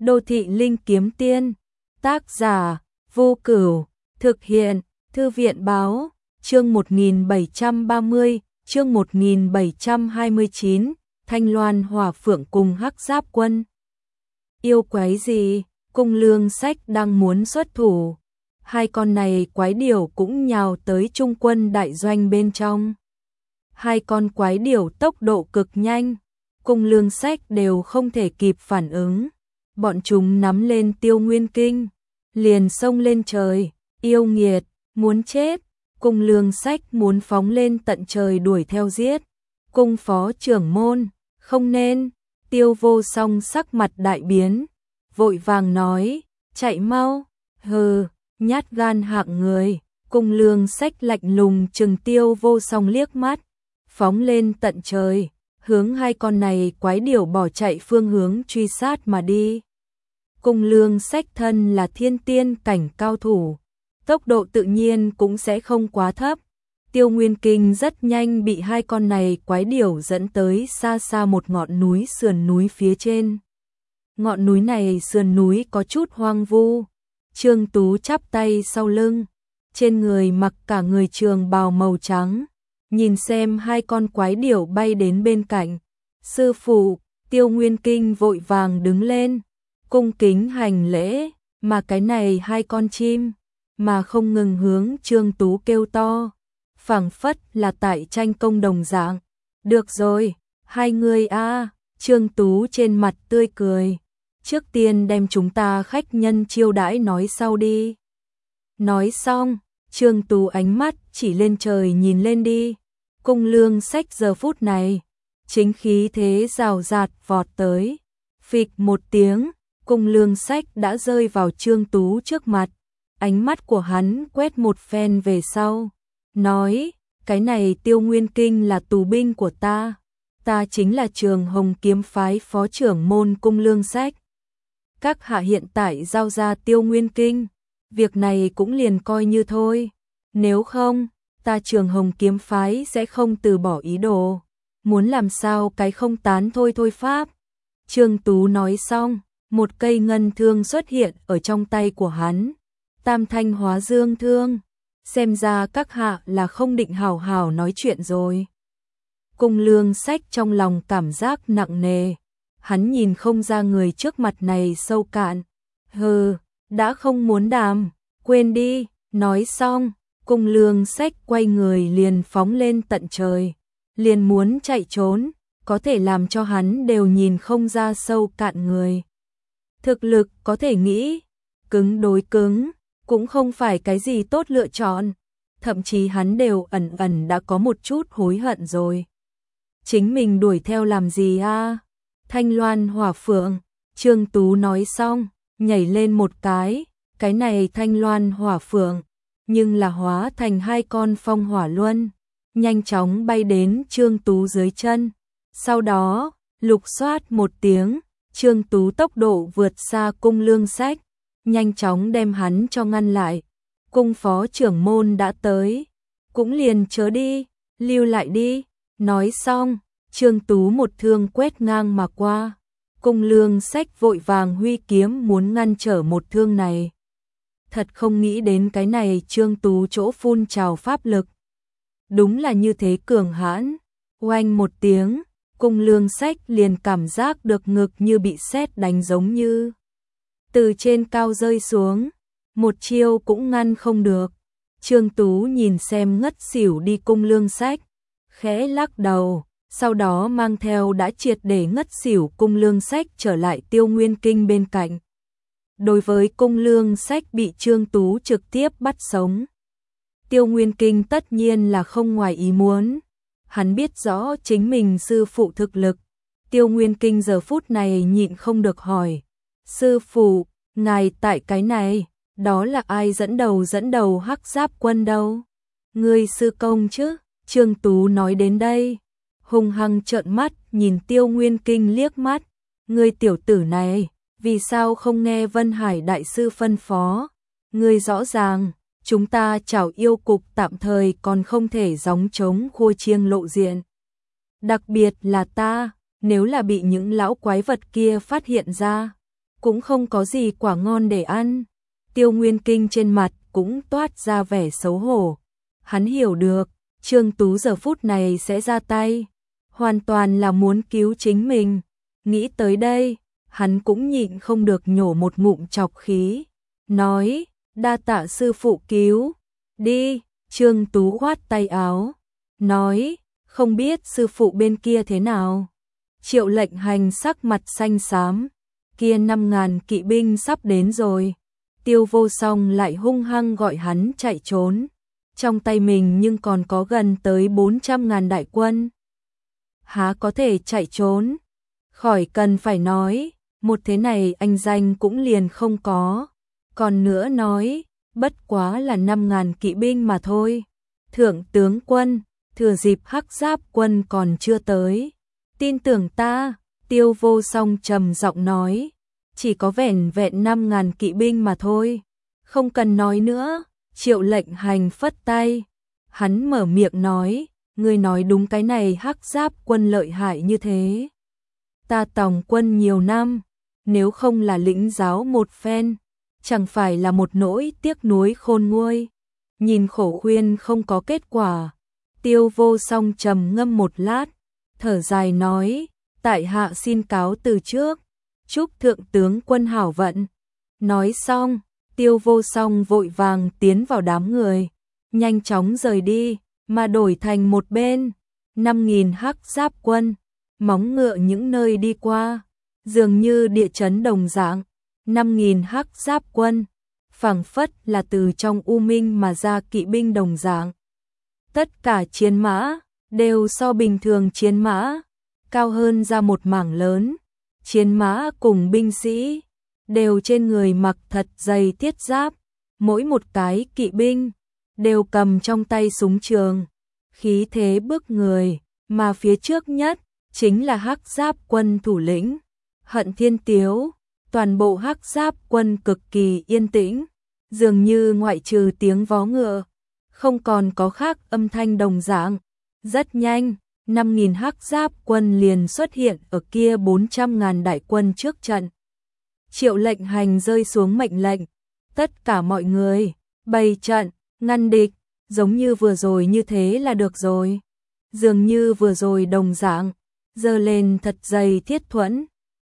Đô thị linh kiếm tiên, tác giả, Vô Cửu, thực hiện, Thư viện báo, chương 1730, chương 1729, Thanh Loan Hỏa Phượng cùng Hắc Giáp Quân. Yêu quái gì, Cung Lương Sách đang muốn xuất thủ. Hai con này quái điểu cũng nhào tới trung quân đại doanh bên trong. Hai con quái điểu tốc độ cực nhanh, Cung Lương Sách đều không thể kịp phản ứng. Bọn chúng nắm lên Tiêu Nguyên Kinh, liền xông lên trời, yêu nghiệt, muốn chết. Cung Lương Sách muốn phóng lên tận trời đuổi theo giết. Cung phó trưởng môn, không nên. Tiêu Vô Song sắc mặt đại biến, vội vàng nói, chạy mau. Hừ, nhát gan hạng người. Cung Lương Sách lạnh lùng trừng Tiêu Vô Song liếc mắt, phóng lên tận trời, hướng hai con này quái điểu bỏ chạy phương hướng truy sát mà đi. Cung Lương Sách thân là thiên tiên cảnh cao thủ, tốc độ tự nhiên cũng sẽ không quá thấp. Tiêu Nguyên Kinh rất nhanh bị hai con này quái điểu dẫn tới xa xa một ngọn núi sườn núi phía trên. Ngọn núi này sườn núi có chút hoang vu. Trương Tú chắp tay sau lưng, trên người mặc cả người trường bào màu trắng, nhìn xem hai con quái điểu bay đến bên cạnh. Sư phụ, Tiêu Nguyên Kinh vội vàng đứng lên, cung kính hành lễ, mà cái này hai con chim, mà không ngừng hướng Trương Tú kêu to, phảng phất là tại tranh công đồng dạng. Được rồi, hai người a. Trương Tú trên mặt tươi cười, trước tiên đem chúng ta khách nhân chiêu đãi nói sau đi. Nói xong, Trương Tú ánh mắt chỉ lên trời nhìn lên đi. Cung Lương Sách giờ phút này, chính khí thế rào rạt vọt tới. Phịch một tiếng, Cung Lương Sách đã rơi vào Trương Tú trước mặt. Ánh mắt của hắn quét một phen về sau, nói, cái này Tiêu Nguyên Kinh là tù binh của ta. Ta chính là Trường Hồng Kiếm Phái phó trưởng môn Cung Lương Sách. Các hạ hiện tại giao ra Tiêu Nguyên Kinh, việc này cũng liền coi như thôi. Nếu không, ta Trường Hồng Kiếm Phái sẽ không từ bỏ ý đồ. Muốn làm sao cái không tán thôi thôi pháp. Trương Tú nói xong, một cây ngân thương xuất hiện ở trong tay của hắn. Tam thanh hóa dương thương, xem ra các hạ là không định hào hào nói chuyện rồi. Cung Lương Sách trong lòng cảm giác nặng nề, hắn nhìn không ra người trước mặt này sâu cạn. Hừ, đã không muốn đàm, quên đi. Nói xong, Cung Lương Sách quay người liền phóng lên tận trời, liền muốn chạy trốn, có thể làm cho hắn đều nhìn không ra sâu cạn người. Thực lực có thể nghĩ, cứng đối cứng, cũng không phải cái gì tốt lựa chọn, thậm chí hắn đều ẩn ẩn đã có một chút hối hận rồi. Chính mình đuổi theo làm gì a? Thanh Loan Hỏa Phượng, Trương Tú nói xong, nhảy lên một cái này Thanh Loan Hỏa Phượng, nhưng là hóa thành hai con phong hỏa luân, nhanh chóng bay đến Trương Tú dưới chân. Sau đó, lục xoát một tiếng, Trương Tú tốc độ vượt xa Cung Lương Sách, nhanh chóng đem hắn cho ngăn lại. Cung phó trưởng môn đã tới, cũng liền chớ đi, lưu lại đi. Nói xong, Trương Tú một thương quét ngang mà qua. Cung Lương Sách vội vàng huy kiếm muốn ngăn trở một thương này. Thật không nghĩ đến cái này Trương Tú chỗ phun trào pháp lực. Đúng là như thế cường hãn. Oanh một tiếng, Cung Lương Sách liền cảm giác được ngực như bị sét đánh giống như từ trên cao rơi xuống, một chiêu cũng ngăn không được. Trương Tú nhìn xem ngất xỉu đi Cung Lương Sách, khẽ lắc đầu, sau đó mang theo đã triệt để ngất xỉu Cung Lương Sách trở lại Tiêu Nguyên Kinh bên cạnh. Đối với Cung Lương Sách bị Trương Tú trực tiếp bắt sống, Tiêu Nguyên Kinh tất nhiên là không ngoài ý muốn. Hắn biết rõ chính mình sư phụ thực lực. Tiêu Nguyên Kinh giờ phút này nhịn không được hỏi, sư phụ, ngài tại cái này, đó là ai dẫn đầu Hắc Giáp Quân đâu? Ngươi sư công chứ? Trương Tú nói đến đây, hung hăng trợn mắt nhìn Tiêu Nguyên Kinh liếc mắt. Ngươi tiểu tử này, vì sao không nghe Vân Hải đại sư phân phó? Ngươi rõ ràng, chúng ta Trảo Yêu Cục tạm thời còn không thể gióng trống khua chiêng lộ diện. Đặc biệt là ta, nếu là bị những lão quái vật kia phát hiện ra, cũng không có gì quả ngon để ăn. Tiêu Nguyên Kinh trên mặt cũng toát ra vẻ xấu hổ. Hắn hiểu được, Trương Tú giờ phút này sẽ ra tay, hoàn toàn là muốn cứu chính mình. Nghĩ tới đây, hắn cũng nhịn không được nhổ một ngụm trọc khí, nói, đa tạ sư phụ cứu, đi. Trương Tú khoát tay áo, nói, không biết sư phụ bên kia thế nào. Triệu Lệnh Hành sắc mặt xanh xám, kia 5.000 kỵ binh sắp đến rồi. Tiêu Vô Song lại hung hăng gọi hắn chạy trốn, trong tay mình nhưng còn có gần tới 400.000 đại quân. Há có thể chạy trốn, khỏi cần phải nói, một thế này anh danh cũng liền không có. Còn nữa nói, bất quá là 5.000 kỵ binh mà thôi. Thượng tướng quân, thừa dịp Hắc Giáp quân còn chưa tới, tin tưởng ta. Tiêu Vô Song trầm giọng nói, chỉ có vẻn vẹn 5.000 kỵ binh mà thôi, không cần nói nữa. Triệu Lệnh Hành phất tay, hắn mở miệng nói, ngươi nói đúng, cái này Hắc Giáp quân lợi hại như thế. Ta tòng quân nhiều năm, nếu không là lĩnh giáo một phen, chẳng phải là một nỗi tiếc nuối khôn nguôi. Nhìn khổ khuyên không có kết quả, Tiêu Vô Song trầm ngâm một lát, thở dài nói, tại hạ xin cáo từ trước, chúc thượng tướng quân hảo vận. Nói xong, Tiêu Vô Song vội vàng tiến vào đám người, nhanh chóng rời đi, mà đổi thành một bên, 5.000 Hắc Giáp quân, móng ngựa những nơi đi qua, dường như địa chấn đồng dạng. 5.000 Hắc Giáp quân, phảng phất là từ trong u minh mà ra kỵ binh đồng dạng. Tất cả chiến mã đều so bình thường chiến mã cao hơn ra một mảng lớn. Chiến mã cùng binh sĩ đều trên người mặc thật dày thiết giáp, mỗi một cái kỵ binh đều cầm trong tay súng trường, khí thế bức người, mà phía trước nhất chính là Hắc Giáp quân thủ lĩnh Hận Thiên Tiếu. Toàn bộ Hắc Giáp quân cực kỳ yên tĩnh, dường như ngoại trừ tiếng vó ngựa, không còn có khác âm thanh đồng dạng. Rất nhanh, 5.000 Hắc Giáp quân liền xuất hiện ở kia 400.000 đại quân trước trận. Triệu Lệnh Hành rơi xuống mệnh lệnh, tất cả mọi người bày trận, ngăn địch, giống như vừa rồi như thế là được rồi. Dường như vừa rồi đồng dạng, giơ lên thật dày thiết thuẫn,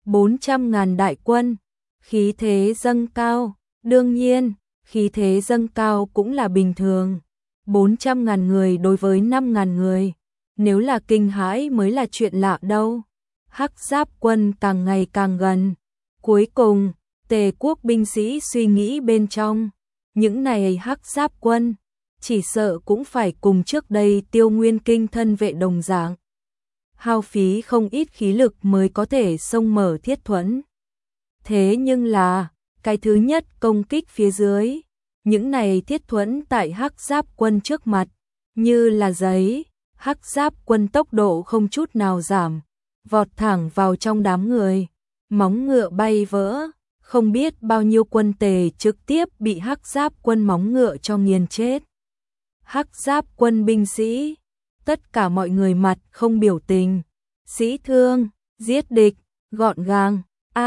400.000 đại quân, khí thế dâng cao. Đương nhiên, khí thế dâng cao cũng là bình thường. 400.000 người đối với 5.000 người, nếu là kinh hãi mới là chuyện lạ đâu. Hắc Giáp quân càng ngày càng gần. Cuối cùng, Tề quốc binh sĩ suy nghĩ bên trong, những này Hắc Giáp quân chỉ sợ cũng phải cùng trước đây Tiêu Nguyên Kinh thân vệ đồng dạng, hao phí không ít khí lực mới có thể xông mở thiết thuẫn. Thế nhưng là, cái thứ nhất công kích phía dưới, những này thiết thuẫn tại Hắc Giáp quân trước mặt, như là giấy. Hắc Giáp quân tốc độ không chút nào giảm, vọt thẳng vào trong đám người, móng ngựa bay vỡ, không biết bao nhiêu quân Tề trực tiếp bị Hắc Giáp quân móng ngựa cho nghiền chết. Hắc Giáp quân binh sĩ, tất cả mọi người mặt không biểu tình, sĩ thương, giết địch, gọn gàng,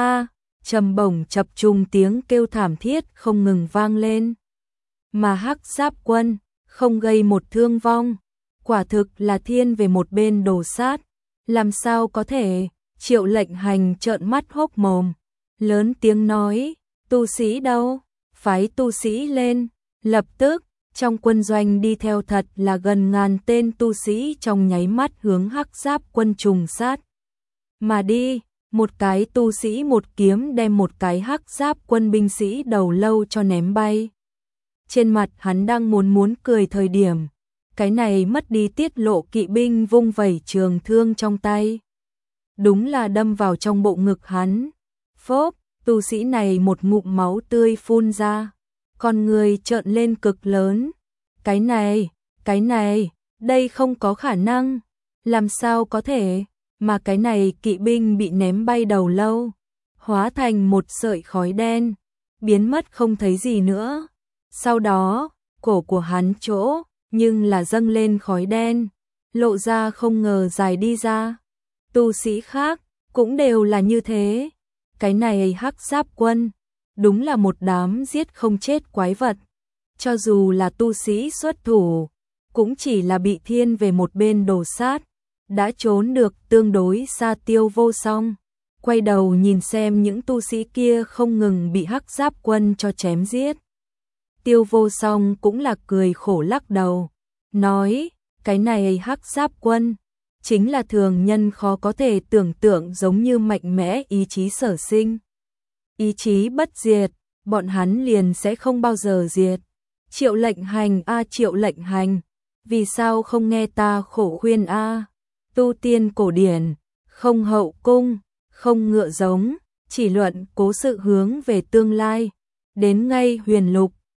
trầm bổng chập trùng tiếng kêu thảm thiết không ngừng vang lên. Mà Hắc Giáp quân không gây một thương vong, quả thực là thiên về một bên đổ sát. Làm sao có thể? Triệu Lệnh Hành trợn mắt hốc mồm, lớn tiếng nói, tu sĩ đâu? Phái tu sĩ lên. Lập tức, trong quân doanh đi theo thật là gần ngàn tên tu sĩ trong nháy mắt hướng Hắc Giáp quân trùng sát mà đi. Một cái tu sĩ một kiếm đem một cái Hắc Giáp quân binh sĩ đầu lâu cho ném bay. Trên mặt hắn đang muốn cười thời điểm, cái này mất đi tiết lộ kỵ binh vung vẩy trường thương trong tay, đúng là đâm vào trong bộ ngực hắn. Phốp, tu sĩ này một ngụm máu tươi phun ra, con người trợn lên cực lớn. Cái này, đây không có khả năng, làm sao có thể? Mà cái này kỵ binh bị ném bay đầu lâu, hóa thành một sợi khói đen, biến mất không thấy gì nữa. Sau đó, cổ của hắn chỗ, nhưng là dâng lên khói đen, lộ ra không ngờ dài đi ra. Tu sĩ khác, cũng đều là như thế. cái này Hắc Giáp Quân, đúng là một đám giết không chết quái vật. Cho dù là tu sĩ xuất thủ, cũng chỉ là bị thiên về một bên đồ sát, đã trốn được tương đối xa Tiêu Vô Song. Quay đầu nhìn xem những tu sĩ kia không ngừng bị Hắc Giáp Quân cho chém giết. Tiêu Vô Song cũng là cười khổ lắc đầu, nói, cái này Hắc Giáp Quân, chính là thường nhân khó có thể tưởng tượng, giống như mạnh mẽ ý chí sở sinh. Ý chí bất diệt, bọn hắn liền sẽ không bao giờ diệt. Triệu Lệnh Hành a Triệu Lệnh Hành, vì sao không nghe ta khổ khuyên a? Tu tiên cổ điển, không hậu cung, không ngựa giống, chỉ luận cố sự hướng về tương lai. Đến ngay huyền lục,